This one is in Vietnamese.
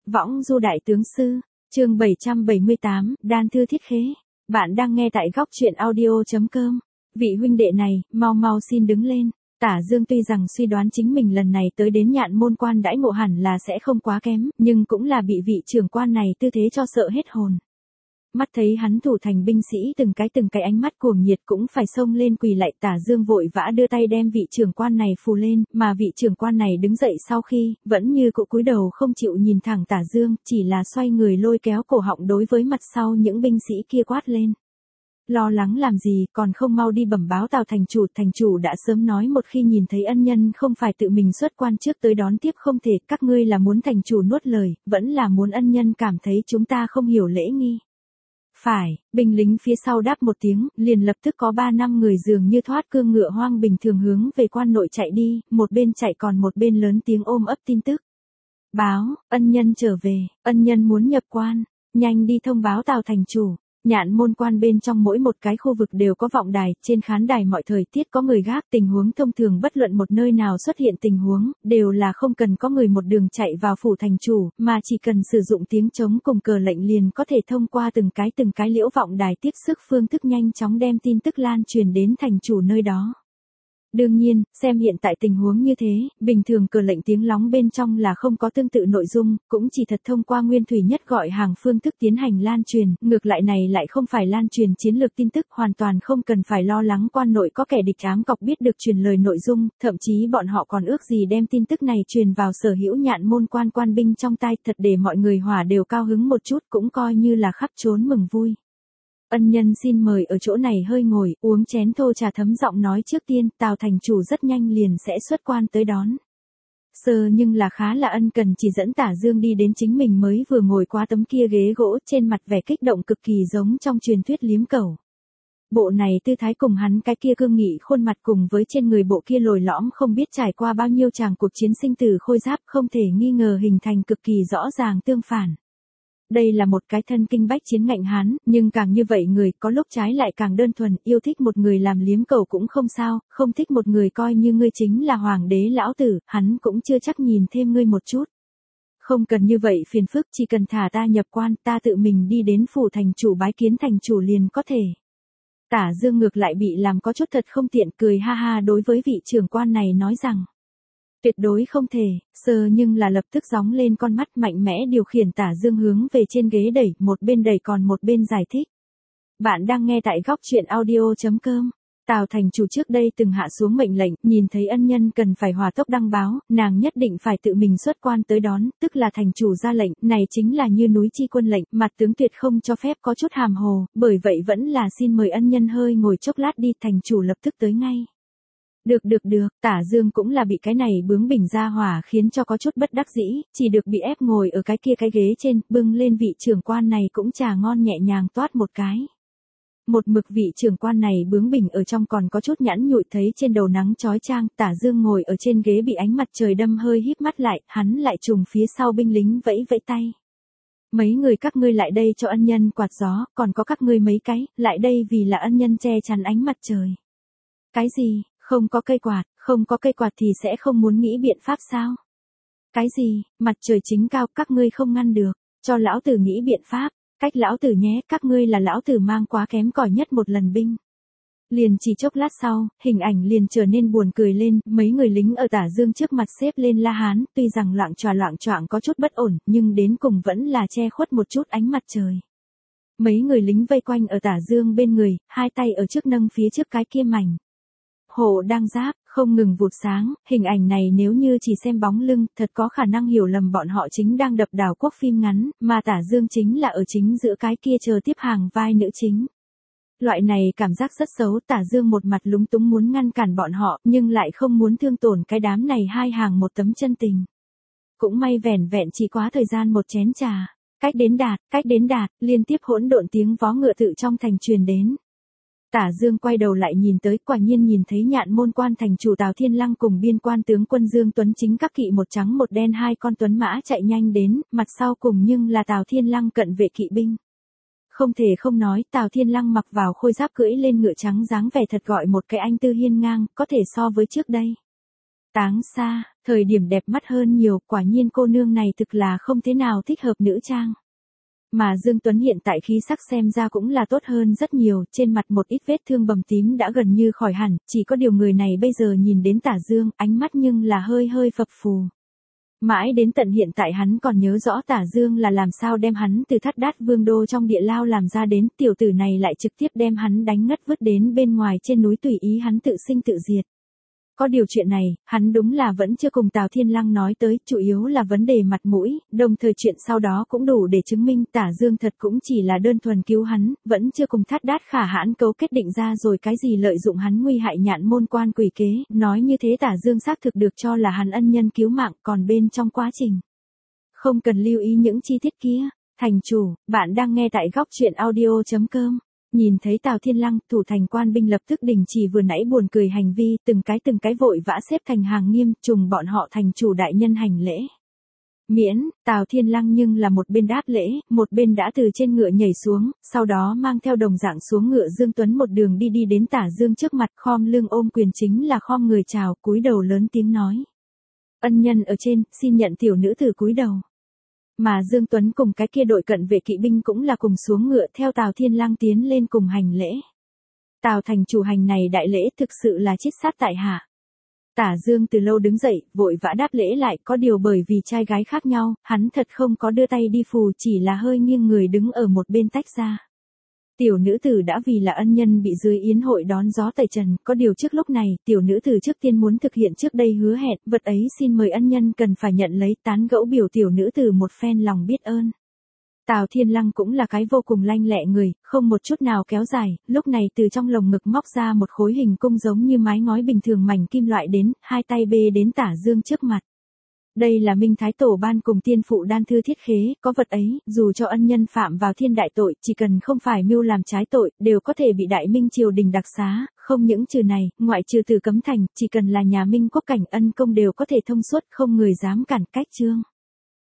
Võng du đại tướng sư, chương 778, đan thư thiết khế. Bạn đang nghe tại góc truyện audio.com. Vị huynh đệ này, mau xin đứng lên. Tả Dương tuy rằng suy đoán chính mình lần này tới đến Nhạn Môn Quan đãi ngộ hẳn là sẽ không quá kém, nhưng cũng là bị vị trưởng quan này tư thế cho sợ hết hồn. Mắt thấy hắn thủ thành binh sĩ từng cái ánh mắt cuồng nhiệt cũng phải xông lên quỳ lạy. Tả Dương vội vã đưa tay đem vị trưởng quan này phù lên, mà vị trưởng quan này đứng dậy sau khi, vẫn như cũ cúi đầu không chịu nhìn thẳng Tả Dương, chỉ là xoay người lôi kéo cổ họng đối với mặt sau những binh sĩ kia quát lên. Lo lắng làm gì, còn không mau đi bẩm báo Tào thành chủ đã sớm nói một khi nhìn thấy ân nhân không phải tự mình xuất quan trước tới đón tiếp không thể, các ngươi là muốn thành chủ nuốt lời, vẫn là muốn ân nhân cảm thấy chúng ta không hiểu lễ nghi. Phải, binh lính phía sau đáp một tiếng, liền lập tức có 3-5 người dường như thoát cương ngựa hoang bình thường hướng về quan nội chạy đi, một bên chạy còn một bên lớn tiếng ôm ấp tin tức. Báo, ân nhân trở về, ân nhân muốn nhập quan, nhanh đi thông báo Tào thành chủ. Nhạn Môn Quan bên trong mỗi một cái khu vực đều có vọng đài, trên khán đài mọi thời tiết có người gác, tình huống thông thường bất luận một nơi nào xuất hiện tình huống, đều là không cần có người một đường chạy vào phủ thành chủ, mà chỉ cần sử dụng tiếng trống cùng cờ lệnh liền có thể thông qua từng cái liễu vọng đài tiếp sức phương thức nhanh chóng đem tin tức lan truyền đến thành chủ nơi đó. Đương nhiên, xem hiện tại tình huống như thế, bình thường cờ lệnh tiếng lóng bên trong là không có tương tự nội dung, cũng chỉ thật thông qua nguyên thủy nhất gọi hàng phương thức tiến hành lan truyền, ngược lại này lại không phải lan truyền chiến lược tin tức, hoàn toàn không cần phải lo lắng quan nội có kẻ địch ám cọc biết được truyền lời nội dung, thậm chí bọn họ còn ước gì đem tin tức này truyền vào sở hữu Nhạn Môn Quan quan binh trong tai, thật để mọi người hỏa đều cao hứng một chút, cũng coi như là khắp trốn mừng vui. Ân nhân xin mời ở chỗ này hơi ngồi, uống chén thô trà, thấm giọng nói trước tiên, Tào thành chủ rất nhanh liền sẽ xuất quan tới đón. Nhưng là khá là ân cần chỉ dẫn Tả Dương đi đến chính mình mới vừa ngồi qua tấm kia ghế gỗ, trên mặt vẻ kích động cực kỳ giống trong truyền thuyết liếm cẩu. Bộ này tư thái cùng hắn cái kia cương nghị khuôn mặt cùng với trên người bộ kia lồi lõm không biết trải qua bao nhiêu tràng cuộc chiến sinh tử khôi giáp không thể nghi ngờ hình thành cực kỳ rõ ràng tương phản. Đây là một cái thân kinh bách chiến ngạnh hán, nhưng càng như vậy người có lúc trái lại càng đơn thuần, yêu thích một người làm liếm cầu cũng không sao, không thích một người coi như ngươi chính là hoàng đế lão tử, hắn cũng chưa chắc nhìn thêm ngươi một chút. Không cần như vậy phiền phức, chỉ cần thả ta nhập quan, ta tự mình đi đến phủ thành chủ bái kiến thành chủ liền có thể. Tả Dương ngược lại bị làm có chút thật không tiện, cười ha ha đối với vị trưởng quan này nói rằng. Tuyệt đối không thể, nhưng là lập tức gióng lên con mắt mạnh mẽ điều khiển Tả Dương hướng về trên ghế đẩy, một bên đẩy còn một bên giải thích. Bạn đang nghe tại góc truyện audio.com. Tào thành chủ trước đây từng hạ xuống mệnh lệnh, nhìn thấy ân nhân cần phải hỏa tốc đăng báo, nàng nhất định phải tự mình xuất quan tới đón, tức là thành chủ ra lệnh, này chính là như núi chi quân lệnh, mặt tướng tuyệt không cho phép có chút hàm hồ, bởi vậy vẫn là xin mời ân nhân hơi ngồi chốc lát đi, thành chủ lập tức tới ngay. Được, Tả Dương cũng là bị cái này bướng bỉnh ra hỏa khiến cho có chút bất đắc dĩ, chỉ được bị ép ngồi ở cái ghế trên, bưng lên vị trưởng quan này cũng trà ngon nhẹ nhàng toát một cái. Một mực vị trưởng quan này bướng bỉnh ở trong còn có chút nhẵn nhụi, thấy trên đầu nắng chói chang, Tả Dương ngồi ở trên ghế bị ánh mặt trời đâm hơi híp mắt lại, hắn lại trùng phía sau binh lính vẫy tay. Mấy người các ngươi lại đây cho ân nhân quạt gió, còn có các ngươi mấy cái, lại đây vì là ân nhân che chắn ánh mặt trời. Cái gì? Không có cây quạt thì sẽ không muốn nghĩ biện pháp sao? Cái gì, mặt trời chính cao các ngươi không ngăn được, cho lão tử nghĩ biện pháp, cách lão tử nhé, các ngươi là lão tử mang quá kém cỏi nhất một lần binh. Liền chỉ chốc lát sau, hình ảnh liền trở nên buồn cười lên, mấy người lính ở Tả Dương trước mặt xếp lên la hán, tuy rằng loạng choạng có chút bất ổn, nhưng đến cùng vẫn là che khuất một chút ánh mặt trời. Mấy người lính vây quanh ở Tả Dương bên người, hai tay ở trước nâng phía trước cái kia mảnh hộ đang giáp, không ngừng vụt sáng, hình ảnh này nếu như chỉ xem bóng lưng, thật có khả năng hiểu lầm bọn họ chính đang đập đảo quốc phim ngắn, mà Tả Dương chính là ở chính giữa cái kia chờ tiếp hàng vai nữ chính. Loại này cảm giác rất xấu, Tả Dương một mặt lúng túng muốn ngăn cản bọn họ, nhưng lại không muốn thương tổn cái đám này hai hàng một tấm chân tình. Cũng may vẻn chỉ quá thời gian một chén trà, cách đến đạt, liên tiếp hỗn độn tiếng vó ngựa tự trong thành truyền đến. Tả Dương quay đầu lại nhìn tới, quả nhiên nhìn thấy Nhạn Môn Quan thành chủ Tào Thiên Lăng cùng biên quan tướng quân Dương Tuấn Chính các kỵ một trắng một đen hai con tuấn mã chạy nhanh đến, mặt sau cùng nhưng là Tào Thiên Lăng cận vệ kỵ binh. Không thể không nói, Tào Thiên Lăng mặc vào khôi giáp cưỡi lên ngựa trắng dáng vẻ thật gọi một cái anh tư hiên ngang, có thể so với trước đây. Táng xa, thời điểm đẹp mắt hơn nhiều, quả nhiên cô nương này thực là không thế nào thích hợp nữ trang. Mà Dương Tuấn hiện tại khí sắc xem ra cũng là tốt hơn rất nhiều, trên mặt một ít vết thương bầm tím đã gần như khỏi hẳn, chỉ có điều người này bây giờ nhìn đến Tả Dương, ánh mắt nhưng là hơi hơi phập phù. Mãi đến tận hiện tại hắn còn nhớ rõ Tả Dương là làm sao đem hắn từ Thắt Đát Vương đô trong địa lao làm ra đến, tiểu tử này lại trực tiếp đem hắn đánh ngất vứt đến bên ngoài trên núi tùy ý hắn tự sinh tự diệt. Có điều chuyện này, hắn đúng là vẫn chưa cùng Tào Thiên Lăng nói tới, chủ yếu là vấn đề mặt mũi, đồng thời chuyện sau đó cũng đủ để chứng minh Tả Dương thật cũng chỉ là đơn thuần cứu hắn, vẫn chưa cùng Thát Đát Khả Hãn cấu kết định ra rồi cái gì lợi dụng hắn nguy hại nhạn môn quan quỷ kế, nói như thế Tả Dương xác thực được cho là hắn ân nhân cứu mạng, còn bên trong quá trình. Không cần lưu ý những chi tiết kia, thành chủ, bạn đang nghe tại góc truyện audio.com. Nhìn thấy Tào Thiên Lăng, thủ thành quan binh lập tức đình chỉ vừa nãy buồn cười hành vi, từng cái vội vã xếp thành hàng nghiêm, trùng bọn họ thành chủ đại nhân hành lễ. Miễn, Tào Thiên Lăng nhưng là một bên đáp lễ, một bên đã từ trên ngựa nhảy xuống, sau đó mang theo đồng dạng xuống ngựa Dương Tuấn một đường đi đến Tả Dương trước mặt, khom lưng ôm quyền chính là khom người chào, cúi đầu lớn tiếng nói. Ân nhân ở trên, xin nhận tiểu nữ tử cúi đầu. Mà Dương Tuấn cùng cái kia đội cận vệ kỵ binh cũng là cùng xuống ngựa theo Tào Thiên Lăng tiến lên cùng hành lễ. Tào thành chủ hành này đại lễ thực sự là chít sát tại hạ. Tả Dương từ lâu đứng dậy, vội vã đáp lễ lại, có điều bởi vì trai gái khác nhau, hắn thật không có đưa tay đi phù, chỉ là hơi nghiêng người đứng ở một bên tách ra. Tiểu nữ tử đã vì là ân nhân bị dưới yến hội đón gió tẩy trần, có điều trước lúc này, tiểu nữ tử trước tiên muốn thực hiện trước đây hứa hẹn, vật ấy xin mời ân nhân cần phải nhận lấy, tán gẫu biểu tiểu nữ tử một phen lòng biết ơn. Tào Thiên Lăng cũng là cái vô cùng lanh lẹ người, không một chút nào kéo dài, lúc này từ trong lồng ngực móc ra một khối hình cung giống như mái ngói bình thường mảnh kim loại đến, hai tay bê đến Tả Dương trước mặt. Đây là Minh Thái Tổ ban cùng tiên phụ đan thư thiết khế, có vật ấy, dù cho ân nhân phạm vào thiên đại tội, chỉ cần không phải mưu làm trái tội, đều có thể bị đại minh triều đình đặc xá, không những trừ này, ngoại trừ từ cấm thành, chỉ cần là nhà Minh quốc cảnh ân công đều có thể thông suốt, không người dám cản cách chương.